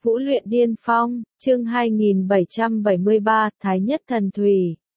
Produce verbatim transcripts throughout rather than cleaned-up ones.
Vũ luyện điên phong, chương hai nghìn bảy trăm bảy mươi ba, Thái Nhất Thần Thủy.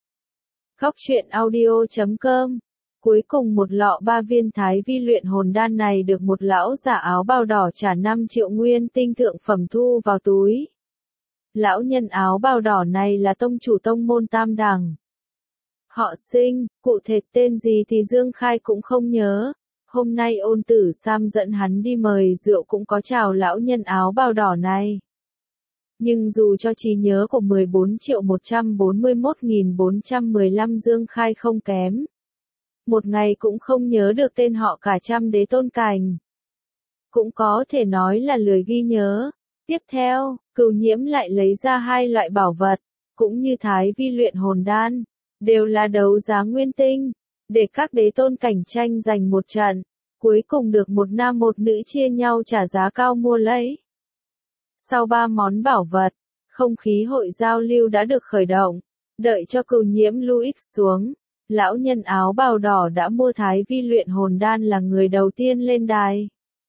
Góc truyện audio chấm com. Cuối cùng một lọ ba viên Thái Vi luyện hồn đan này được một lão giả áo bào đỏ trả năm triệu nguyên tinh thượng phẩm thu vào túi. Lão nhân áo bào đỏ này là tông chủ tông môn Tam Đằng. Họ Sinh, cụ thể tên gì thì Dương Khai cũng không nhớ. Hôm nay Ôn Tử Sam dẫn hắn đi mời rượu cũng có chào lão nhân áo bào đỏ này. Nhưng dù cho trí nhớ của mười bốn triệu một trăm bốn mươi mốt nghìn bốn trăm mười lăm Dương Khai không kém. Một ngày cũng không nhớ được tên họ cả trăm đế tôn cành. Cũng có thể nói là lười ghi nhớ. Tiếp theo, Cửu Nhiễm lại lấy ra hai loại bảo vật, cũng như Thái Vi luyện hồn đan, đều là đấu giá nguyên tinh, để các đế tôn cảnh tranh giành một trận, cuối cùng được một nam một nữ chia nhau trả giá cao mua lấy. Sau ba món bảo vật, không khí hội giao lưu đã được khởi động, đợi cho Cửu Nhiễm lưu ích xuống, lão nhân áo bào đỏ đã mua Thái Vi luyện hồn đan là người đầu tiên lên đài.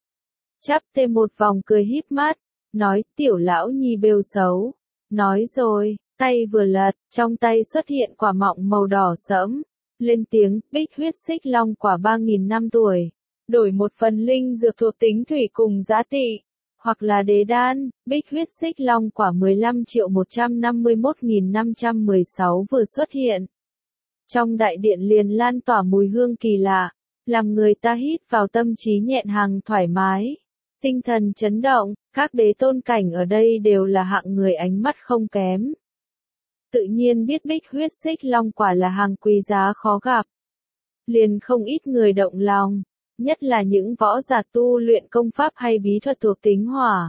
Chắp tay một vòng cười híp mắt, nói tiểu lão nhi bêu xấu, nói rồi, tay vừa lật, trong tay xuất hiện quả mọng màu đỏ sẫm, lên tiếng, bích huyết xích long quả ba nghìn năm tuổi, đổi một phần linh dược thuộc tính thủy cùng giá trị, hoặc là đế đan, bích huyết xích long quả mười lăm triệu một trăm năm mươi mốt nghìn năm trăm mười sáu vừa xuất hiện. Trong đại điện liền lan tỏa mùi hương kỳ lạ, làm người ta hít vào tâm trí nhẹn hằng thoải mái, tinh thần chấn động, các đế tôn cảnh ở đây đều là hạng người ánh mắt không kém. Tự nhiên biết bích huyết xích long quả là hàng quý giá khó gặp. Liền không ít người động lòng, nhất là những võ giả tu luyện công pháp hay bí thuật thuộc tính hỏa.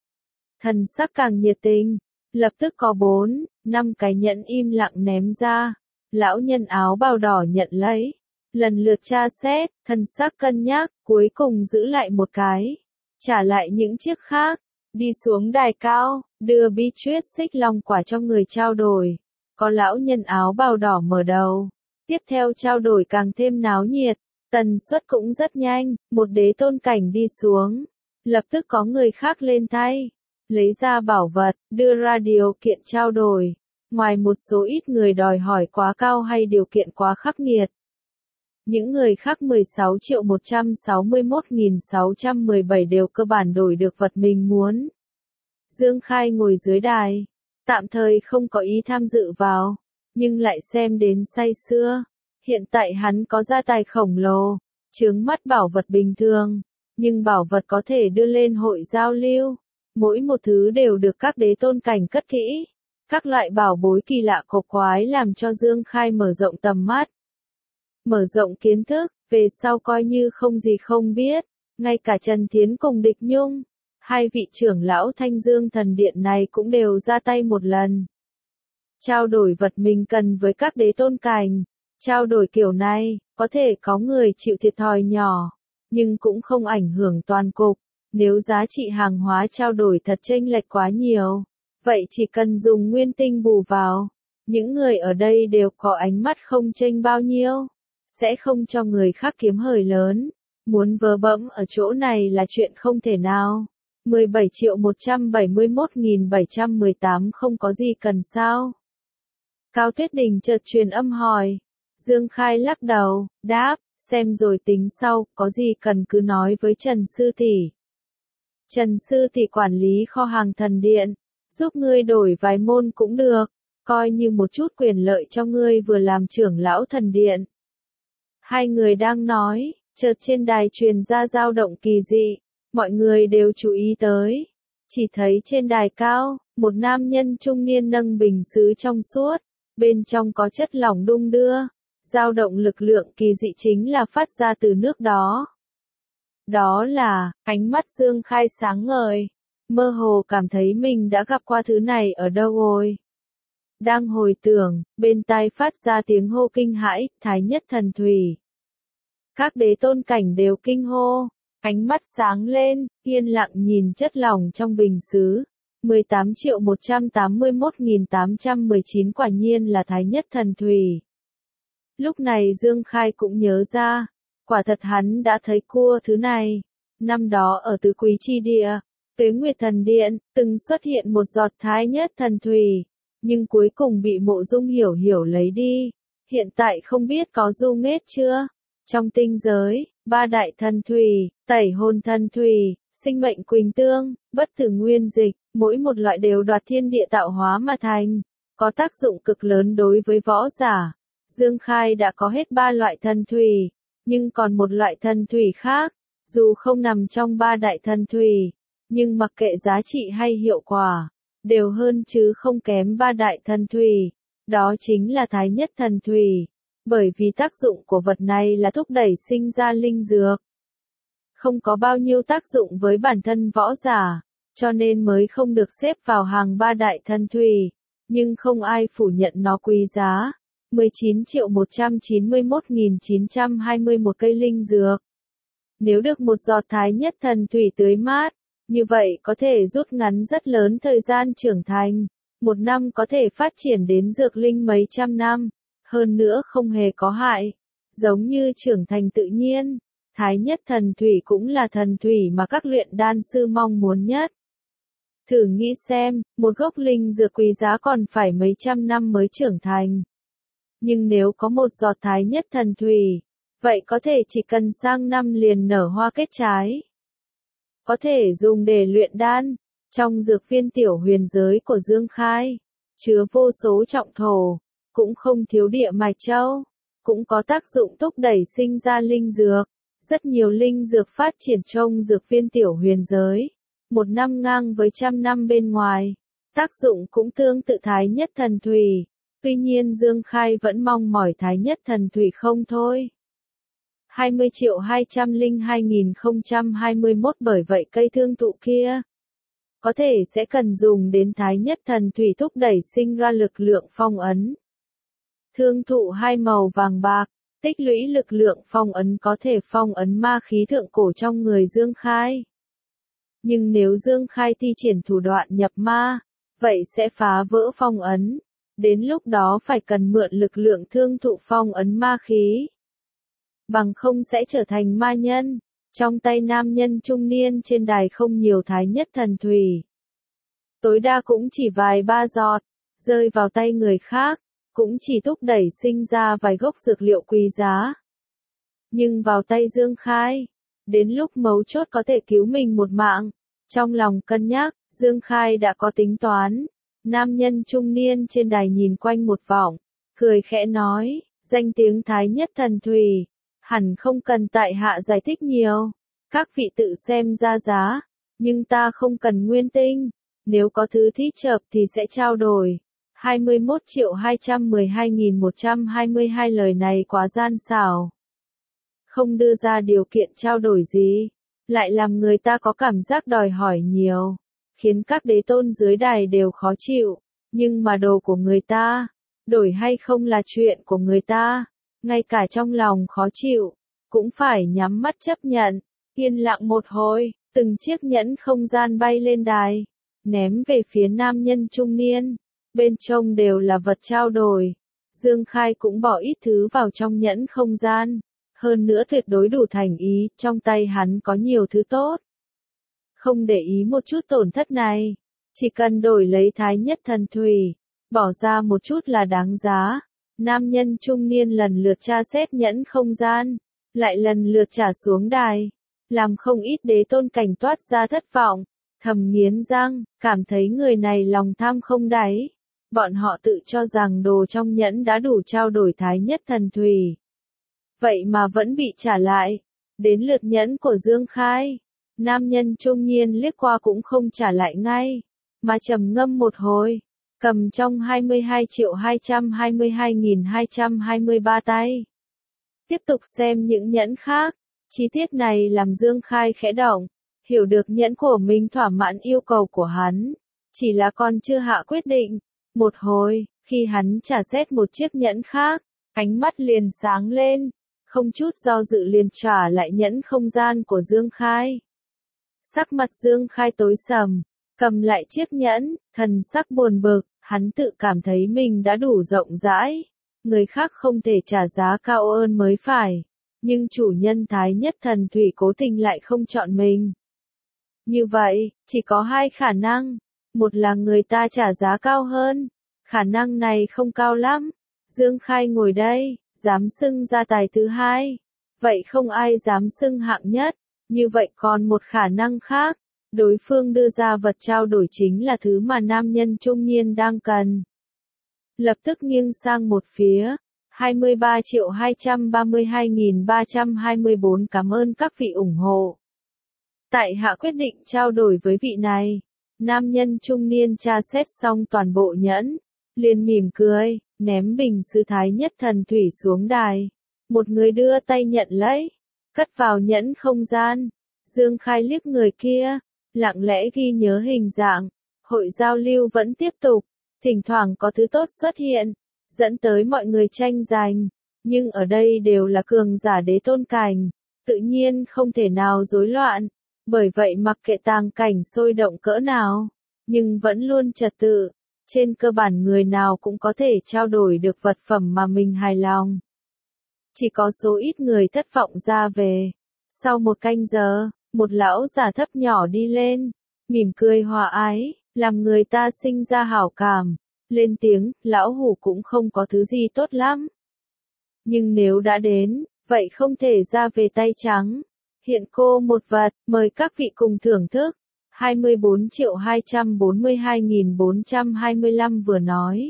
Thần sắc càng nhiệt tình, lập tức có bốn, năm cái nhẫn im lặng ném ra, lão nhân áo bào đỏ nhận lấy, lần lượt tra xét, thần sắc cân nhắc, cuối cùng giữ lại một cái, trả lại những chiếc khác. Đi xuống đài cao, đưa bí huyết xích long quả cho người trao đổi. Có lão nhân áo bào đỏ mở đầu. Tiếp theo trao đổi càng thêm náo nhiệt. Tần suất cũng rất nhanh, một đế tôn cảnh đi xuống. Lập tức có người khác lên tay. Lấy ra bảo vật, đưa ra điều kiện trao đổi. Ngoài một số ít người đòi hỏi quá cao hay điều kiện quá khắc nghiệt. Những người khác mười sáu triệu một trăm sáu mươi mốt nghìn sáu trăm mười bảy đều cơ bản đổi được vật mình muốn. Dương Khai ngồi dưới đài, tạm thời không có ý tham dự vào, nhưng lại xem đến say sưa. Hiện tại hắn có gia tài khổng lồ, chướng mắt bảo vật bình thường, nhưng bảo vật có thể đưa lên hội giao lưu. Mỗi một thứ đều được các đế tôn cảnh cất kỹ. Các loại bảo bối kỳ lạ cổ quái làm cho Dương Khai mở rộng tầm mắt. Mở rộng kiến thức, về sau coi như không gì không biết, ngay cả Trần Thiến cùng Địch Nhung, hai vị trưởng lão Thanh Dương Thần Điện này cũng đều ra tay một lần. Trao đổi vật mình cần với các đế tôn cảnh, trao đổi kiểu này, có thể có người chịu thiệt thòi nhỏ, nhưng cũng không ảnh hưởng toàn cục, nếu giá trị hàng hóa trao đổi thật chênh lệch quá nhiều, vậy chỉ cần dùng nguyên tinh bù vào, những người ở đây đều có ánh mắt không chênh bao nhiêu. Sẽ không cho người khác kiếm hời lớn, muốn vớ bẫm ở chỗ này là chuyện không thể nào. mười bảy triệu một trăm bảy mươi mốt nghìn bảy trăm mười tám không có gì cần sao? Cao Tuyết Đình chợt truyền âm hỏi. Dương Khai lắc đầu, đáp, xem rồi tính sau, có gì cần cứ nói với Trần Sư Tỷ. Trần Sư Tỷ quản lý kho hàng thần điện, giúp ngươi đổi vài môn cũng được, coi như một chút quyền lợi cho ngươi vừa làm trưởng lão thần điện. Hai người đang nói, chợt trên đài truyền ra dao động kỳ dị, mọi người đều chú ý tới. Chỉ thấy trên đài cao, một nam nhân trung niên nâng bình sứ trong suốt, bên trong có chất lỏng đung đưa, dao động lực lượng kỳ dị chính là phát ra từ nước đó. Đó là, ánh mắt Dương Khai sáng ngời, mơ hồ cảm thấy mình đã gặp qua thứ này ở đâu rồi. Đang hồi tưởng, bên tai phát ra tiếng hô kinh hãi, Thái Nhất Thần Thủy. Các đế tôn cảnh đều kinh hô, ánh mắt sáng lên, yên lặng nhìn chất lỏng trong bình sứ. mười tám triệu một trăm tám mươi mốt nghìn tám trăm mười chín quả nhiên là Thái Nhất Thần Thủy. Lúc này Dương Khai cũng nhớ ra, quả thật hắn đã thấy cua thứ này. Năm đó ở Tứ Quý Chi Địa, Tuế Nguyệt Thần Điện, từng xuất hiện một giọt thái nhất thần thủy, nhưng cuối cùng bị Mộ Dung Hiểu Hiểu lấy đi. Hiện tại không biết có du nghết chưa? Trong tinh giới, ba đại thần thủy, tẩy hồn thần thủy, sinh mệnh quỳnh tương, bất tử nguyên dịch, mỗi một loại đều đoạt thiên địa tạo hóa mà thành, có tác dụng cực lớn đối với võ giả. Dương Khai đã có hết ba loại thần thủy, nhưng còn một loại thần thủy khác, dù không nằm trong ba đại thần thủy, nhưng mặc kệ giá trị hay hiệu quả, đều hơn chứ không kém ba đại thần thủy, đó chính là thái nhất thần thủy, bởi vì tác dụng của vật này là thúc đẩy sinh ra linh dược. Không có bao nhiêu tác dụng với bản thân võ giả, cho nên mới không được xếp vào hàng ba đại thần thủy, nhưng không ai phủ nhận nó quý giá. mười chín triệu một trăm chín mươi mốt nghìn chín trăm hai mươi mốt cây linh dược. Nếu được một giọt thái nhất thần thủy tưới mát, như vậy có thể rút ngắn rất lớn thời gian trưởng thành. Một năm có thể phát triển đến dược linh mấy trăm năm, hơn nữa không hề có hại. Giống như trưởng thành tự nhiên, thái nhất thần thủy cũng là thần thủy mà các luyện đan sư mong muốn nhất. Thử nghĩ xem, một gốc linh dược quý giá còn phải mấy trăm năm mới trưởng thành. Nhưng nếu có một giọt thái nhất thần thủy, vậy có thể chỉ cần sang năm liền nở hoa kết trái. Có thể dùng để luyện đan. Trong dược viên tiểu huyền giới của Dương Khai, chứa vô số trọng thổ, cũng không thiếu địa mạch châu, cũng có tác dụng thúc đẩy sinh ra linh dược. Rất nhiều linh dược phát triển trong dược viên tiểu huyền giới, một năm ngang với trăm năm bên ngoài, tác dụng cũng tương tự thái nhất thần thủy. Tuy nhiên Dương Khai vẫn mong mỏi thái nhất thần thủy không thôi. hai mươi triệu hai trăm lẻ hai nghìn không trăm hai mươi mốt bởi vậy cây thương thụ kia có thể sẽ cần dùng đến thái nhất thần thủy thúc đẩy sinh ra lực lượng phong ấn. Thương thụ hai màu vàng bạc, tích lũy lực lượng phong ấn có thể phong ấn ma khí thượng cổ trong người Dương Khai. Nhưng nếu Dương Khai thi triển thủ đoạn nhập ma, vậy sẽ phá vỡ phong ấn. Đến lúc đó phải cần mượn lực lượng thương thụ phong ấn ma khí. Bằng không sẽ trở thành ma nhân. Trong tay nam nhân trung niên trên đài không nhiều thái nhất thần thủy. Tối đa cũng chỉ vài ba giọt, rơi vào tay người khác, cũng chỉ thúc đẩy sinh ra vài gốc dược liệu quý giá. Nhưng vào tay Dương Khai, đến lúc mấu chốt có thể cứu mình một mạng. Trong lòng cân nhắc, Dương Khai đã có tính toán. Nam nhân trung niên trên đài nhìn quanh một vòng, cười khẽ nói, danh tiếng thái nhất thần thủy, hẳn không cần tại hạ giải thích nhiều, các vị tự xem ra giá, nhưng ta không cần nguyên tinh, nếu có thứ thích hợp thì sẽ trao đổi. hai mươi mốt triệu hai trăm mười hai nghìn một trăm hai mươi hai lời này quá gian xảo. Không đưa ra điều kiện trao đổi gì, lại làm người ta có cảm giác đòi hỏi nhiều, khiến các đế tôn dưới đài đều khó chịu, nhưng mà đồ của người ta, đổi hay không là chuyện của người ta, ngay cả trong lòng khó chịu, cũng phải nhắm mắt chấp nhận. Yên lặng một hồi, từng chiếc nhẫn không gian bay lên đài, ném về phía nam nhân trung niên, bên trong đều là vật trao đổi. Dương Khai cũng bỏ ít thứ vào trong nhẫn không gian, hơn nữa tuyệt đối đủ thành ý, trong tay hắn có nhiều thứ tốt. Không để ý một chút tổn thất này, chỉ cần đổi lấy thái nhất thần thủy, bỏ ra một chút là đáng giá. Nam nhân trung niên lần lượt tra xét nhẫn không gian, lại lần lượt trả xuống đài, làm không ít đế tôn cảnh toát ra thất vọng, thầm nghiến răng, cảm thấy người này lòng tham không đáy. Bọn họ tự cho rằng đồ trong nhẫn đã đủ trao đổi thái nhất thần thủy. Vậy mà vẫn bị trả lại. Đến lượt nhẫn của Dương Khai, nam nhân trung niên liếc qua cũng không trả lại ngay, mà trầm ngâm một hồi, cầm trong hai mươi hai triệu hai trăm hai mươi hai nghìn hai trăm hai mươi ba tay. Tiếp tục xem những nhẫn khác, chi tiết này làm Dương Khai khẽ động, hiểu được nhẫn của mình thỏa mãn yêu cầu của hắn, chỉ là còn chưa hạ quyết định. Một hồi, khi hắn trả xét một chiếc nhẫn khác, ánh mắt liền sáng lên, không chút do dự liền trả lại nhẫn không gian của Dương Khai. Sắc mặt Dương Khai tối sầm, cầm lại chiếc nhẫn, thần sắc buồn bực, hắn tự cảm thấy mình đã đủ rộng rãi, người khác không thể trả giá cao hơn mới phải, nhưng chủ nhân thái nhất thần thủy cố tình lại không chọn mình. Như vậy, chỉ có hai khả năng. Một là người ta trả giá cao hơn. Khả năng này không cao lắm. Dương Khai ngồi đây, dám xưng gia tài thứ hai. Vậy không ai dám xưng hạng nhất. Như vậy còn một khả năng khác. Đối phương đưa ra vật trao đổi chính là thứ mà nam nhân trung niên đang cần. Lập tức nghiêng sang một phía. hai mươi ba triệu hai trăm ba mươi hai nghìn ba trăm hai mươi bốn cảm ơn các vị ủng hộ. Tại hạ quyết định trao đổi với vị này. Nam nhân trung niên tra xét xong toàn bộ nhẫn. Liền mỉm cười, ném bình sứ thái nhất thần thủy xuống đài. Một người đưa tay nhận lấy. Cất vào nhẫn không gian. Dương Khai liếc người kia. Lặng lẽ ghi nhớ hình dạng. Hội giao lưu vẫn tiếp tục. Thỉnh thoảng có thứ tốt xuất hiện. Dẫn tới mọi người tranh giành. Nhưng ở đây đều là cường giả đế tôn cảnh. Tự nhiên không thể nào rối loạn. Bởi vậy mặc kệ tàng cảnh sôi động cỡ nào. Nhưng vẫn luôn trật tự. Trên cơ bản người nào cũng có thể trao đổi được vật phẩm mà mình hài lòng. Chỉ có số ít người thất vọng ra về. Sau một canh giờ, một lão giả thấp nhỏ đi lên. Mỉm cười hòa ái, làm người ta sinh ra hảo cảm. Lên tiếng, lão hủ cũng không có thứ gì tốt lắm. Nhưng nếu đã đến, vậy không thể ra về tay trắng. Hiện cô một vật, mời các vị cùng thưởng thức. hai mươi bốn triệu hai trăm bốn mươi hai nghìn bốn trăm hai mươi lăm vừa nói.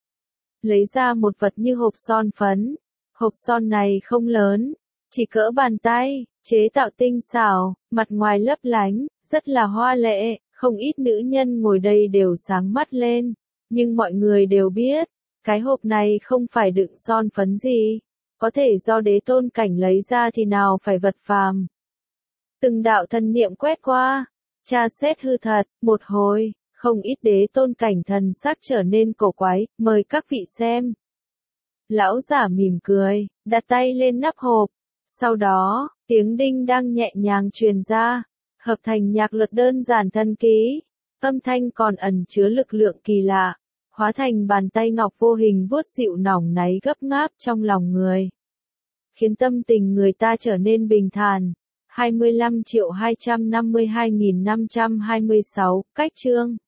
Lấy ra một vật như hộp son phấn. Hộp son này không lớn, chỉ cỡ bàn tay, chế tạo tinh xảo, mặt ngoài lấp lánh, rất là hoa lệ, không ít nữ nhân ngồi đây đều sáng mắt lên. Nhưng mọi người đều biết, cái hộp này không phải đựng son phấn gì, có thể do đế tôn cảnh lấy ra thì nào phải vật phàm. Từng đạo thần niệm quét qua, tra xét hư thật, một hồi, không ít đế tôn cảnh thần sắc trở nên cổ quái, mời các vị xem. Lão giả mỉm cười, đặt tay lên nắp hộp, sau đó, tiếng đinh đang nhẹ nhàng truyền ra, hợp thành nhạc luật đơn giản thần ký, âm thanh còn ẩn chứa lực lượng kỳ lạ, hóa thành bàn tay ngọc vô hình vuốt dịu nỏng náy gấp ngáp trong lòng người. Khiến tâm tình người ta trở nên bình thản. hai mươi lăm triệu hai trăm năm mươi hai nghìn năm trăm hai mươi sáu, cách chương.